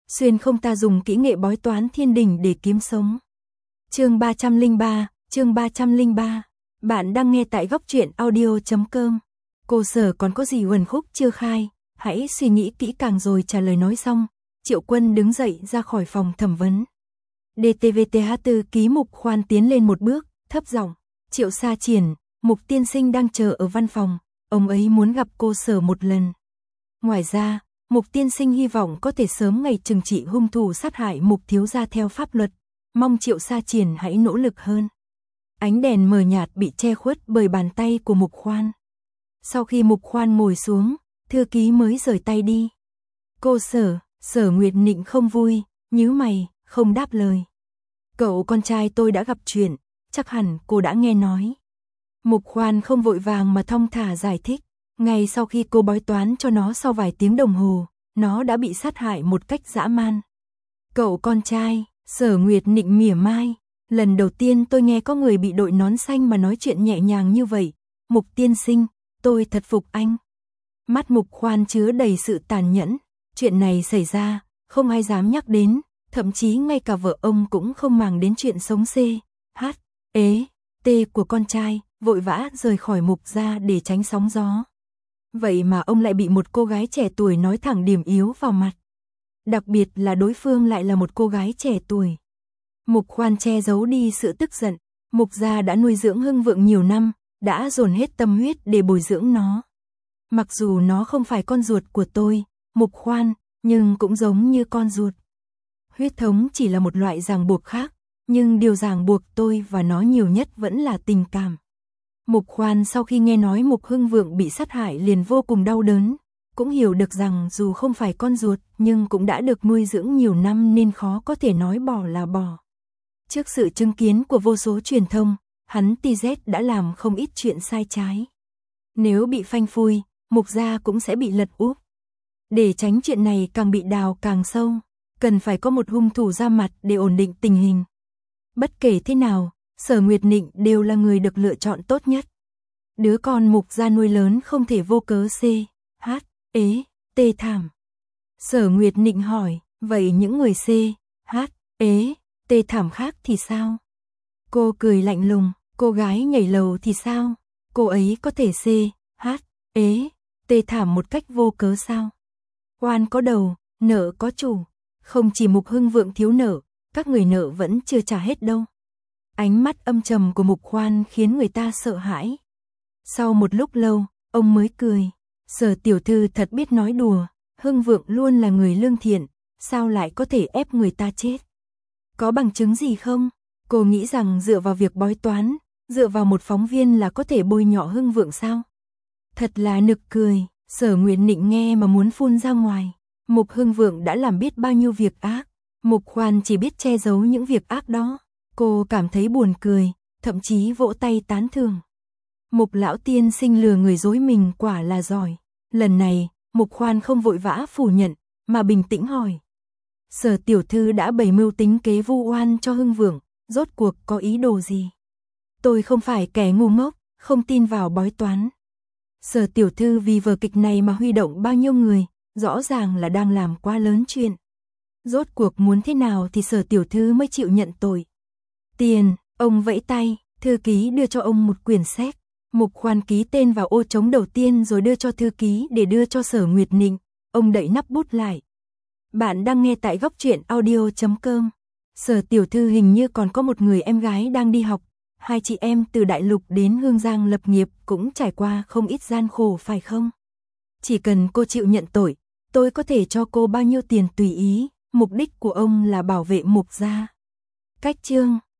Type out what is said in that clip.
xuyên không ta dùng kỹ nghệ bói toán thiên đình để kiếm sống. Chương 303, bạn đang nghe tại góc truyện audio.com. Cô Sở còn có gì uẩn khúc chưa khai, hãy suy nghĩ kỹ càng rồi trả lời. Nói xong, Triệu Quân đứng dậy ra khỏi phòng thẩm vấn. DTVTH4 ký Mục Khoan tiến lên một bước, thấp giọng, Triệu Sa Triển, Mục tiên sinh đang chờ ở văn phòng, ông ấy muốn gặp cô Sở một lần. Ngoài ra, Mục tiên sinh hy vọng có thể sớm ngày trừng trị hung thủ sát hại Mục thiếu gia theo pháp luật, mong Triệu Sa Triển hãy nỗ lực hơn. Ánh đèn mờ nhạt bị che khuất bởi bàn tay của Mục Khoan. Sau khi Mục Khoan ngồi xuống, thư ký mới rời tay đi. Cô Sở, Sở Nguyệt Nịnh không vui, nhíu mày, không đáp lời. Cậu con trai tôi đã gặp chuyện, chắc hẳn cô đã nghe nói. Mục Khoan không vội vàng mà thong thả giải thích. Ngay sau khi cô bói toán cho nó sau vài tiếng đồng hồ, nó đã bị sát hại một cách dã man. Cậu con trai, Sở Nguyệt Nịnh mỉa mai. Lần đầu tiên tôi nghe có người bị đội nón xanh mà nói chuyện nhẹ nhàng như vậy. Mục tiên sinh, tôi thật phục anh. Mắt Mục Khoan chứa đầy sự tàn nhẫn. Chuyện này xảy ra, không ai dám nhắc đến, thậm chí ngay cả vợ ông cũng không màng đến chuyện sống C.H.E.T của con trai, vội vã rời khỏi Mục gia để tránh sóng gió. Vậy mà ông lại bị một cô gái trẻ tuổi nói thẳng điểm yếu vào mặt. Đặc biệt là đối phương lại là một cô gái trẻ tuổi. Mục Khoan che giấu đi sự tức giận. Mục gia đã nuôi dưỡng Hưng Vượng nhiều năm, đã dồn hết tâm huyết để bồi dưỡng nó. Mặc dù nó không phải con ruột của tôi, Mục Khoan, nhưng cũng giống như con ruột. Huyết thống chỉ là một loại ràng buộc khác, nhưng điều ràng buộc tôi và nó nhiều nhất vẫn là tình cảm. Mục Khoan sau khi nghe nói Mục Hưng Vượng bị sát hại liền vô cùng đau đớn, cũng hiểu được rằng dù không phải con ruột nhưng cũng đã được nuôi dưỡng nhiều năm nên khó có thể nói bỏ là bỏ. Trước sự chứng kiến của vô số truyền thông, hắn TZ đã làm không ít chuyện sai trái. Nếu bị phanh phui, Mục gia cũng sẽ bị lật úp. Để tránh chuyện này càng bị đào càng sâu, cần phải có một hung thủ ra mặt để ổn định tình hình. Bất kể thế nào, Sở Nguyệt Nịnh đều là người được lựa chọn tốt nhất. Đứa con Mục gia nuôi lớn không thể vô cớ C.H.E.T thảm. Sở Nguyệt Nịnh hỏi, vậy những người C.H.E.T thảm khác thì sao? Cô cười lạnh lùng, cô gái nhảy lầu thì sao? Cô ấy có thể C.H.E.T thảm một cách vô cớ sao? Oan có đầu, nợ có chủ. Không chỉ Mục Hưng Vượng thiếu nợ, các người nợ vẫn chưa trả hết đâu. Ánh mắt âm trầm của Mục Khoan khiến người ta sợ hãi. Sau một lúc lâu, ông mới cười. Sở tiểu thư thật biết nói đùa, Hưng Vượng luôn là người lương thiện, sao lại có thể ép người ta chết? Có bằng chứng gì không? Cô nghĩ rằng dựa vào việc bói toán, dựa vào một phóng viên là có thể bôi nhọ Hưng Vượng sao? Thật là nực cười, Sở Nguyệt Nịnh nghe mà muốn phun ra ngoài. Mục Hưng Vượng đã làm biết bao nhiêu việc ác, Mục Khoan chỉ biết che giấu những việc ác đó. Cô cảm thấy buồn cười, thậm chí vỗ tay tán thưởng. Mục lão tiên sinh lừa người dối mình quả là giỏi. Lần này, Mục Khoan không vội vã phủ nhận, mà bình tĩnh hỏi. Sở tiểu thư đã bày mưu tính kế vu oan cho Hưng Vượng, rốt cuộc có ý đồ gì? Tôi không phải kẻ ngu ngốc, không tin vào bói toán. Sở tiểu thư vì vở kịch này mà huy động bao nhiêu người, rõ ràng là đang làm quá lớn chuyện. Rốt cuộc muốn thế nào thì Sở tiểu thư mới chịu nhận tội. Tiền, ông vẫy tay, thư ký đưa cho ông một quyển séc. Mục Khoan ký tên vào ô trống đầu tiên rồi đưa cho thư ký để đưa cho Sở Nguyệt Nịnh. Ông đậy nắp bút lại. Bạn đang nghe tại góc truyện audio.com. Sở tiểu thư hình như còn có một người em gái đang đi học. Hai chị em từ Đại Lục đến Hương Giang lập nghiệp cũng trải qua không ít gian khổ phải không? Chỉ cần cô chịu nhận tội, tôi có thể cho cô bao nhiêu tiền tùy ý. Mục đích của ông là bảo vệ Mục gia. Cách chương